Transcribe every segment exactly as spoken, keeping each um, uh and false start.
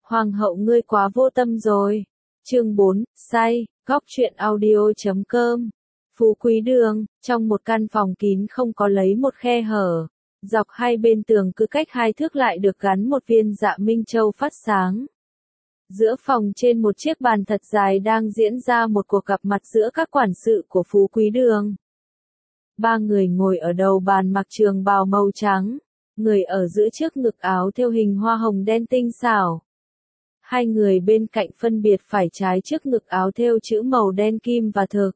Hoàng hậu ngươi quá vô tâm rồi. Chương bốn, say, góc truyện audio chấm com. Phú Quý Đường, trong một căn phòng kín không có lấy một khe hở. Dọc hai bên tường cứ cách hai thước lại được gắn một viên dạ minh châu phát sáng. Giữa phòng trên một chiếc bàn thật dài đang diễn ra một cuộc gặp mặt giữa các quản sự của Phú Quý Đường. Ba người ngồi ở đầu bàn mặc trường bào màu trắng, người ở giữa chiếc ngực áo thêu hình hoa hồng đen tinh xảo. Hai người bên cạnh phân biệt phải trái trước ngực áo thêu chữ màu đen kim và thực.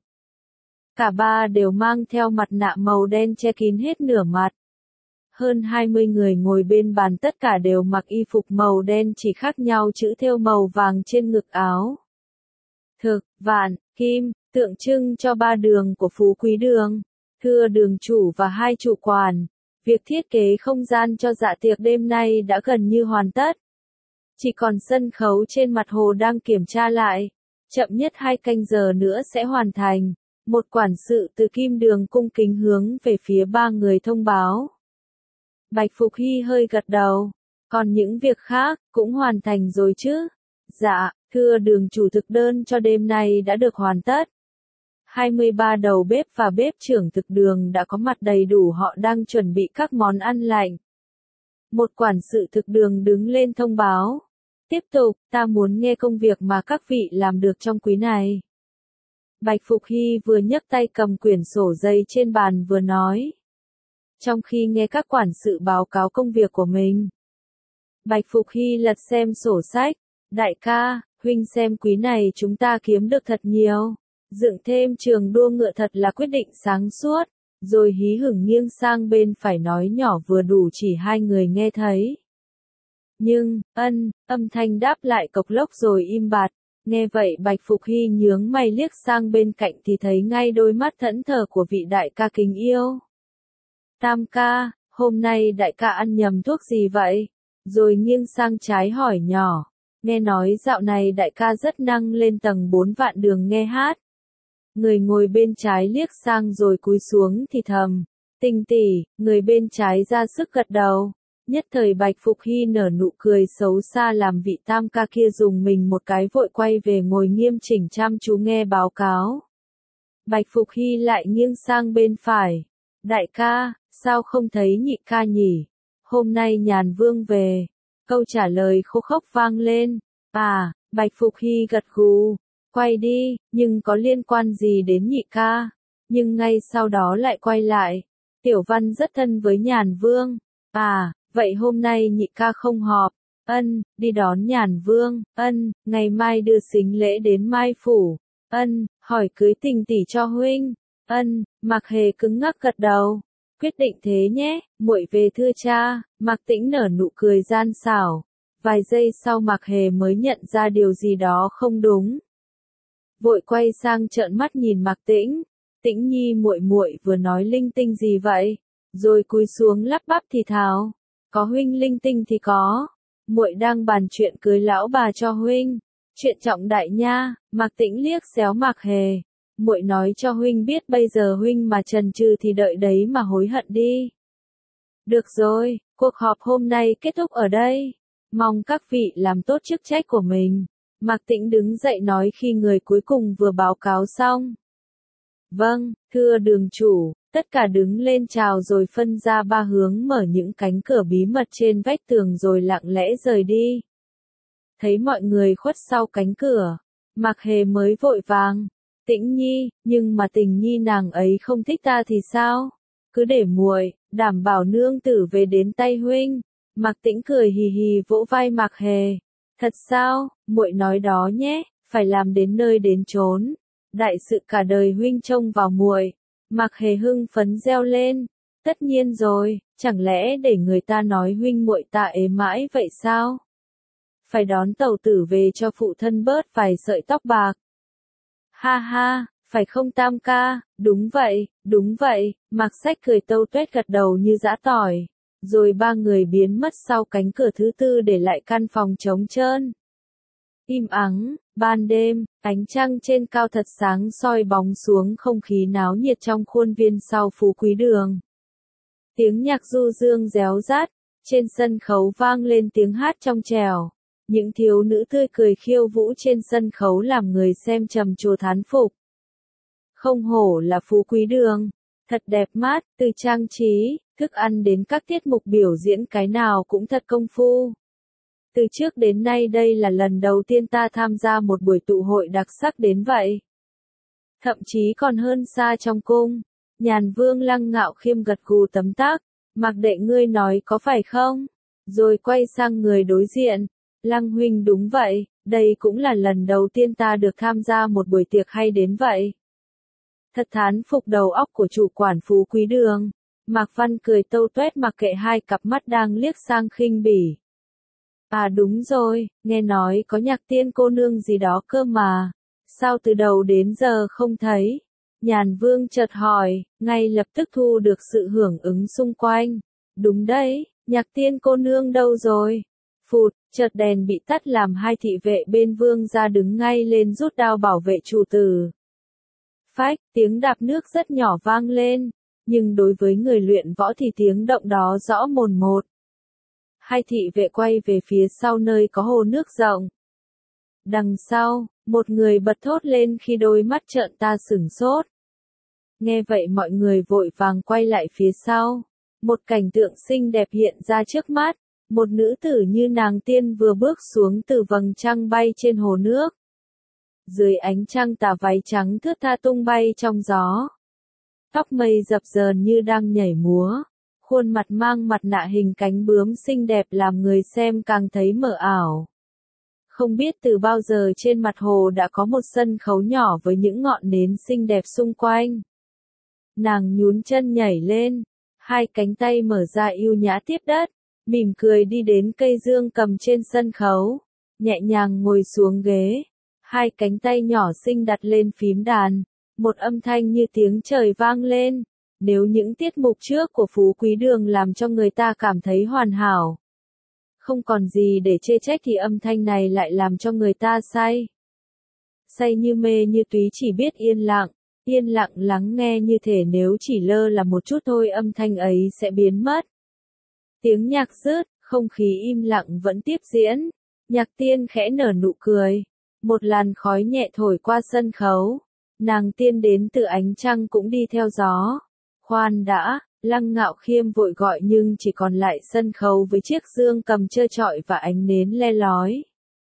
Cả ba đều mang theo mặt nạ màu đen che kín hết nửa mặt. Hơn hai mươi người ngồi bên bàn tất cả đều mặc y phục màu đen chỉ khác nhau chữ thêu màu vàng trên ngực áo. Thực, vạn, kim, tượng trưng cho ba đường của Phú Quý Đường. Thưa đường chủ và hai chủ quản, việc thiết kế không gian cho dạ tiệc đêm nay đã gần như hoàn tất. Chỉ còn sân khấu trên mặt hồ đang kiểm tra lại. Chậm nhất hai canh giờ nữa sẽ hoàn thành. Một quản sự từ Kim Đường cung kính hướng về phía ba người thông báo. Bạch Phục Hy hơi gật đầu. Còn những việc khác, cũng hoàn thành rồi chứ? Dạ, thưa đường chủ thực đơn cho đêm nay đã được hoàn tất. hai mươi ba đầu bếp và bếp trưởng thực đường đã có mặt đầy đủ, họ đang chuẩn bị các món ăn lạnh. Một quản sự thực đường đứng lên thông báo. Tiếp tục, ta muốn nghe công việc mà các vị làm được trong quý này. Bạch Phục Hy vừa nhấc tay cầm quyển sổ dây trên bàn vừa nói. Trong khi nghe các quản sự báo cáo công việc của mình, Bạch Phục Hy lật xem sổ sách. Đại ca, huynh xem quý này chúng ta kiếm được thật nhiều. Dựng thêm trường đua ngựa thật là quyết định sáng suốt. Rồi hí hửng nghiêng sang bên phải nói nhỏ vừa đủ chỉ hai người nghe thấy. Nhưng, ân, âm thanh đáp lại cộc lốc rồi im bặt. Nghe vậy Bạch Phục Hy nhướng mày liếc sang bên cạnh thì thấy ngay đôi mắt thẫn thờ của vị đại ca kính yêu. Tam ca, hôm nay đại ca ăn nhầm thuốc gì vậy? Rồi nghiêng sang trái hỏi nhỏ. Nghe nói dạo này đại ca rất năng lên tầng bốn Vạn Đường nghe hát. Người ngồi bên trái liếc sang rồi cúi xuống thì thầm. Tình tỷ, người bên trái ra sức gật đầu. Nhất thời Bạch Phục Hy nở nụ cười xấu xa làm vị tam ca kia dùng mình một cái vội quay về ngồi nghiêm chỉnh chăm chú nghe báo cáo. Bạch Phục Hy lại nghiêng sang bên phải. Đại ca, sao không thấy nhị ca nhỉ? Hôm nay Nhàn Vương về. Câu trả lời khô khốc vang lên. À, Bạch Phục Hy gật gù. Quay đi, nhưng có liên quan gì đến nhị ca? Nhưng ngay sau đó lại quay lại. Tiểu Văn rất thân với Nhàn Vương. À, vậy hôm nay nhị ca không họp. Ân, đi đón Nhàn Vương. Ân, ngày mai đưa sính lễ đến Mai Phủ. Ân, hỏi cưới Tình tỷ cho huynh. Ân, Mạc Hề cứng ngắc gật đầu. Quyết định thế nhé, muội về thưa cha. Mạc Tĩnh nở nụ cười gian xảo. Vài giây sau Mạc Hề mới nhận ra điều gì đó không đúng. Vội quay sang trợn mắt nhìn Mạc Tĩnh. Tĩnh nhi muội muội vừa nói linh tinh gì vậy? Rồi cúi xuống lắp bắp thì thào. Có huynh linh tinh thì có. Muội đang bàn chuyện cưới lão bà cho huynh. Chuyện trọng đại nha. Mạc Tĩnh liếc xéo Mạc Hề. Muội nói cho huynh biết bây giờ huynh mà chần chừ thì đợi đấy mà hối hận đi. Được rồi, cuộc họp hôm nay kết thúc ở đây. Mong các vị làm tốt chức trách của mình. Mạc Tĩnh đứng dậy nói khi người cuối cùng vừa báo cáo xong. Vâng, thưa đường chủ, tất cả đứng lên chào rồi phân ra ba hướng mở những cánh cửa bí mật trên vách tường rồi lặng lẽ rời đi. Thấy mọi người khuất sau cánh cửa, Mạc Hề mới vội vàng. Tĩnh nhi, nhưng mà Tình nhi nàng ấy không thích ta thì sao? Cứ để muội, đảm bảo nương tử về đến tay huynh. Mạc Tĩnh cười hì hì vỗ vai Mạc Hề. Thật sao, muội nói đó nhé, phải làm đến nơi đến chốn. Đại sự cả đời huynh trông vào muội. Mạc Hề hưng phấn reo lên. Tất nhiên rồi, chẳng lẽ để người ta nói huynh muội ta ế mãi vậy sao? Phải đón tẩu tử về cho phụ thân bớt vài sợi tóc bạc. Ha ha, phải không tam ca? Đúng vậy, đúng vậy. Mạc Sách cười tâu tuét gật đầu như giã tỏi. Rồi ba người biến mất sau cánh cửa thứ tư để lại căn phòng trống trơn. Im ắng, ban đêm, ánh trăng trên cao thật sáng soi bóng xuống không khí náo nhiệt trong khuôn viên sau Phú Quý Đường. Tiếng nhạc du dương réo rát, trên sân khấu vang lên tiếng hát trong trẻo. Những thiếu nữ tươi cười khiêu vũ trên sân khấu làm người xem trầm trồ thán phục. Không hổ là Phú Quý Đường, thật đẹp mắt, từ trang trí, thức ăn đến các tiết mục biểu diễn cái nào cũng thật công phu. Từ trước đến nay đây là lần đầu tiên ta tham gia một buổi tụ hội đặc sắc đến vậy. Thậm chí còn hơn xa trong cung. Nhàn Vương Lăng Ngạo Khiêm gật gù tấm tắc, Mạc đệ ngươi nói có phải không? Rồi quay sang người đối diện, Lăng huynh đúng vậy, đây cũng là lần đầu tiên ta được tham gia một buổi tiệc hay đến vậy. Thật thán phục đầu óc của chủ quản Phú Quý Đường. Mạc Văn cười tâu tuét mặc kệ hai cặp mắt đang liếc sang khinh bỉ. À đúng rồi, nghe nói có Nhạc Tiên cô nương gì đó cơ mà. Sao từ đầu đến giờ không thấy? Nhàn Vương chợt hỏi, ngay lập tức thu được sự hưởng ứng xung quanh. Đúng đấy, Nhạc Tiên cô nương đâu rồi? Phụt, chợt đèn bị tắt làm hai thị vệ bên Vương ra đứng ngay lên rút đao bảo vệ chủ tử. Phách, tiếng đạp nước rất nhỏ vang lên, nhưng đối với người luyện võ thì tiếng động đó rõ mồn một. Hai thị vệ quay về phía sau nơi có hồ nước rộng. Đằng sau, một người bật thốt lên khi đôi mắt trợn ta sửng sốt. Nghe vậy mọi người vội vàng quay lại phía sau. Một cảnh tượng xinh đẹp hiện ra trước mắt. Một nữ tử như nàng tiên vừa bước xuống từ vầng trăng bay trên hồ nước. Dưới ánh trăng tà váy trắng thướt tha tung bay trong gió. Tóc mây dập dờn như đang nhảy múa. Khuôn mặt mang mặt nạ hình cánh bướm xinh đẹp làm người xem càng thấy mờ ảo. Không biết từ bao giờ trên mặt hồ đã có một sân khấu nhỏ với những ngọn nến xinh đẹp xung quanh. Nàng nhún chân nhảy lên, hai cánh tay mở ra yêu nhã tiếp đất, mỉm cười đi đến cây dương cầm trên sân khấu, nhẹ nhàng ngồi xuống ghế, hai cánh tay nhỏ xinh đặt lên phím đàn, một âm thanh như tiếng trời vang lên. Nếu những tiết mục trước của Phú Quý Đường làm cho người ta cảm thấy hoàn hảo, không còn gì để chê trách thì âm thanh này lại làm cho người ta say. Say như mê như túy chỉ biết yên lặng, yên lặng lắng nghe như thể nếu chỉ lơ là một chút thôi âm thanh ấy sẽ biến mất. Tiếng nhạc dứt, không khí im lặng vẫn tiếp diễn. Nhạc Tiên khẽ nở nụ cười. Một làn khói nhẹ thổi qua sân khấu. Nàng tiên đến từ ánh trăng cũng đi theo gió. Khoan đã, Lăng Ngạo Khiêm vội gọi nhưng chỉ còn lại sân khấu với chiếc dương cầm trơ trọi và ánh nến le lói.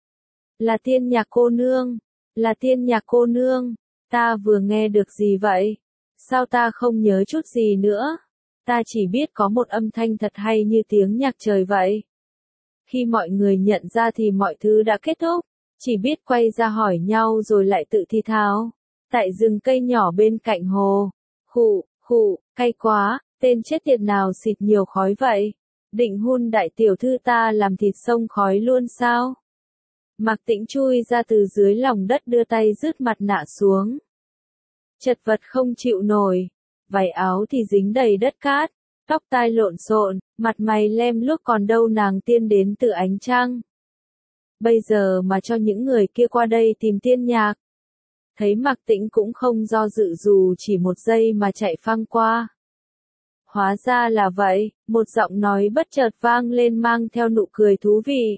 Là Tiên Nhạc cô nương, là Tiên Nhạc cô nương, ta vừa nghe được gì vậy? Sao ta không nhớ chút gì nữa? Ta chỉ biết có một âm thanh thật hay như tiếng nhạc trời vậy. Khi mọi người nhận ra thì mọi thứ đã kết thúc, chỉ biết quay ra hỏi nhau rồi lại tự thi tháo. Tại rừng cây nhỏ bên cạnh hồ, khụ, khụ, cay quá, tên chết tiệt nào xịt nhiều khói vậy? Định hun đại tiểu thư ta làm thịt sông khói luôn sao? Mạc Tĩnh chui ra từ dưới lòng đất đưa tay rứt mặt nạ xuống. Chật vật không chịu nổi, váy áo thì dính đầy đất cát, tóc tai lộn xộn, mặt mày lem luốc còn đâu nàng tiên đến từ ánh trăng. Bây giờ mà cho những người kia qua đây tìm Tiên Nhạc. Thấy Mạc Tĩnh cũng không do dự dù chỉ một giây mà chạy phăng qua. Hóa ra là vậy, một giọng nói bất chợt vang lên mang theo nụ cười thú vị.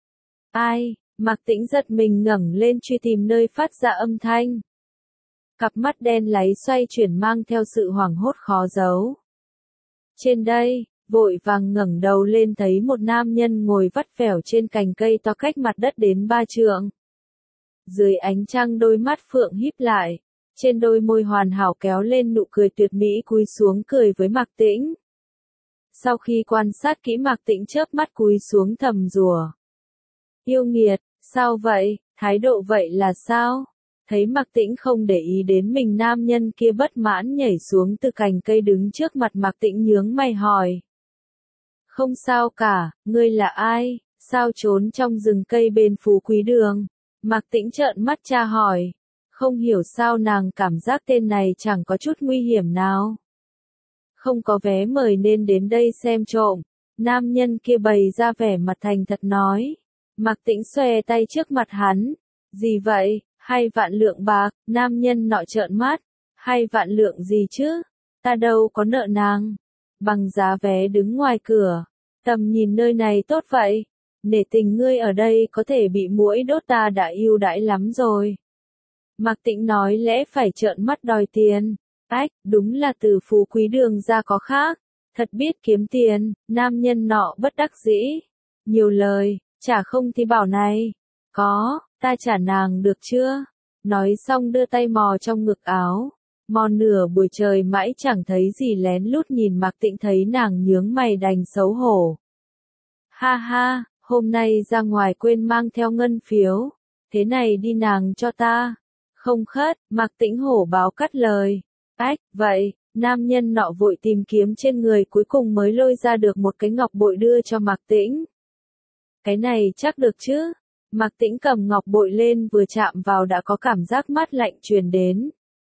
Ai? Mạc Tĩnh giật mình ngẩng lên truy tìm nơi phát ra âm thanh. Cặp mắt đen láy xoay chuyển mang theo sự hoảng hốt khó giấu. Trên đây, vội vàng ngẩng đầu lên thấy một nam nhân ngồi vắt vẻo trên cành cây to cách mặt đất đến ba trượng. Dưới ánh trăng đôi mắt phượng híp lại, trên đôi môi hoàn hảo kéo lên nụ cười tuyệt mỹ cúi xuống cười với Mạc Tĩnh. Sau khi quan sát kỹ Mạc Tĩnh chớp mắt cúi xuống thầm rủa. Yêu nghiệt, sao vậy, thái độ vậy là sao? Thấy Mạc Tĩnh không để ý đến mình nam nhân kia bất mãn nhảy xuống từ cành cây đứng trước mặt Mạc Tĩnh nhướng mày hỏi. Không sao cả, ngươi là ai, sao trốn trong rừng cây bên Phú Quý Đường? Mạc Tĩnh trợn mắt tra hỏi. Không hiểu sao nàng cảm giác tên này chẳng có chút nguy hiểm nào. Không có vé mời nên đến đây xem trộm. Nam nhân kia bày ra vẻ mặt thành thật nói. Mạc Tĩnh xòe tay trước mặt hắn. Gì vậy? Hai vạn lượng bạc, nam nhân nọ trợn mắt. Hai vạn lượng gì chứ? Ta đâu có nợ nàng. Bằng giá vé đứng ngoài cửa. Tầm nhìn nơi này tốt vậy. nể tình ngươi ở đây có thể bị muỗi đốt ta đã ưu đãi lắm rồi. Mạc Tĩnh nói lẽ phải trợn mắt đòi tiền. Ách, đúng là từ phú quý đường ra có khác. Thật biết kiếm tiền, nam nhân nọ bất đắc dĩ. Nhiều lời, trả không thì bảo này. Có, ta trả nàng được chưa? Nói xong đưa tay mò trong ngực áo. Mò nửa buổi trời mãi chẳng thấy gì lén lút nhìn Mạc Tĩnh thấy nàng nhướng mày đành xấu hổ. Ha ha, hôm nay ra ngoài quên mang theo ngân phiếu. Thế này đi nàng cho ta. Không khất, Mạc Tĩnh hổ báo cắt lời. Ách, vậy, nam nhân nọ vội tìm kiếm trên người cuối cùng mới lôi ra được một cái ngọc bội đưa cho Mạc Tĩnh. Cái này chắc được chứ? Mạc Tĩnh cầm ngọc bội lên vừa chạm vào đã có cảm giác mát lạnh truyền đến.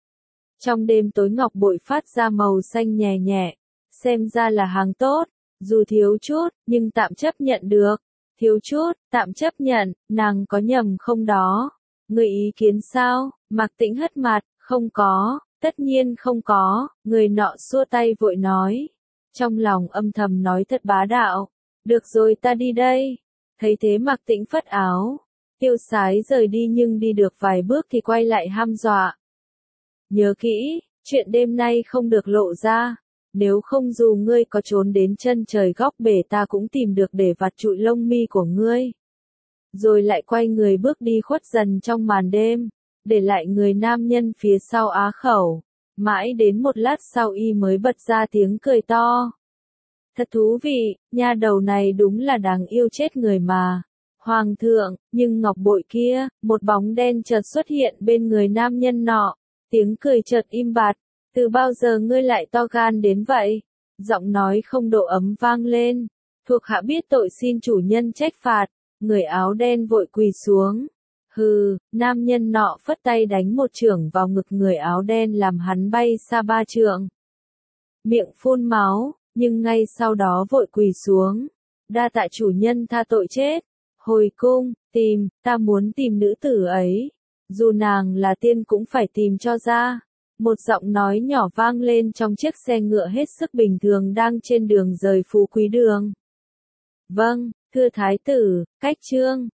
Trong đêm tối ngọc bội phát ra màu xanh nhẹ nhẹ, xem ra là hàng tốt, dù thiếu chút, nhưng tạm chấp nhận được. Thiếu chút, tạm chấp nhận, nàng có nhầm không đó? Người ý kiến sao? Mạc Tĩnh hất mặt, không có, tất nhiên không có, người nọ xua tay vội nói. Trong lòng âm thầm nói thật bá đạo. Được rồi ta đi đây. Thấy thế Mạc Tĩnh phất áo, tiêu sái rời đi nhưng đi được vài bước thì quay lại hăm dọa. Nhớ kỹ, chuyện đêm nay không được lộ ra, nếu không dù ngươi có trốn đến chân trời góc bể ta cũng tìm được để vặt trụi lông mi của ngươi. Rồi lại quay người bước đi khuất dần trong màn đêm, để lại người nam nhân phía sau á khẩu. Mãi đến một lát sau y mới bật ra tiếng cười to. Thật thú vị, nha đầu này đúng là đáng yêu chết người mà. Hoàng thượng, nhưng ngọc bội kia, một bóng đen chợt xuất hiện bên người nam nhân nọ. Tiếng cười chợt im bặt. Từ bao giờ ngươi lại to gan đến vậy? Giọng nói không độ ấm vang lên. Thuộc hạ biết tội xin chủ nhân trách phạt. Người áo đen vội quỳ xuống. Hừ, nam nhân nọ phất tay đánh một chưởng vào ngực người áo đen làm hắn bay xa ba trượng. Miệng phun máu, nhưng ngay sau đó vội quỳ xuống. Đa tạ chủ nhân tha tội chết. Hồi cung, tìm, ta muốn tìm nữ tử ấy. Dù nàng là tiên cũng phải tìm cho ra. Một giọng nói nhỏ vang lên trong chiếc xe ngựa hết sức bình thường đang trên đường rời Phú Quý Đường. Vâng, thưa thái tử, cách chương.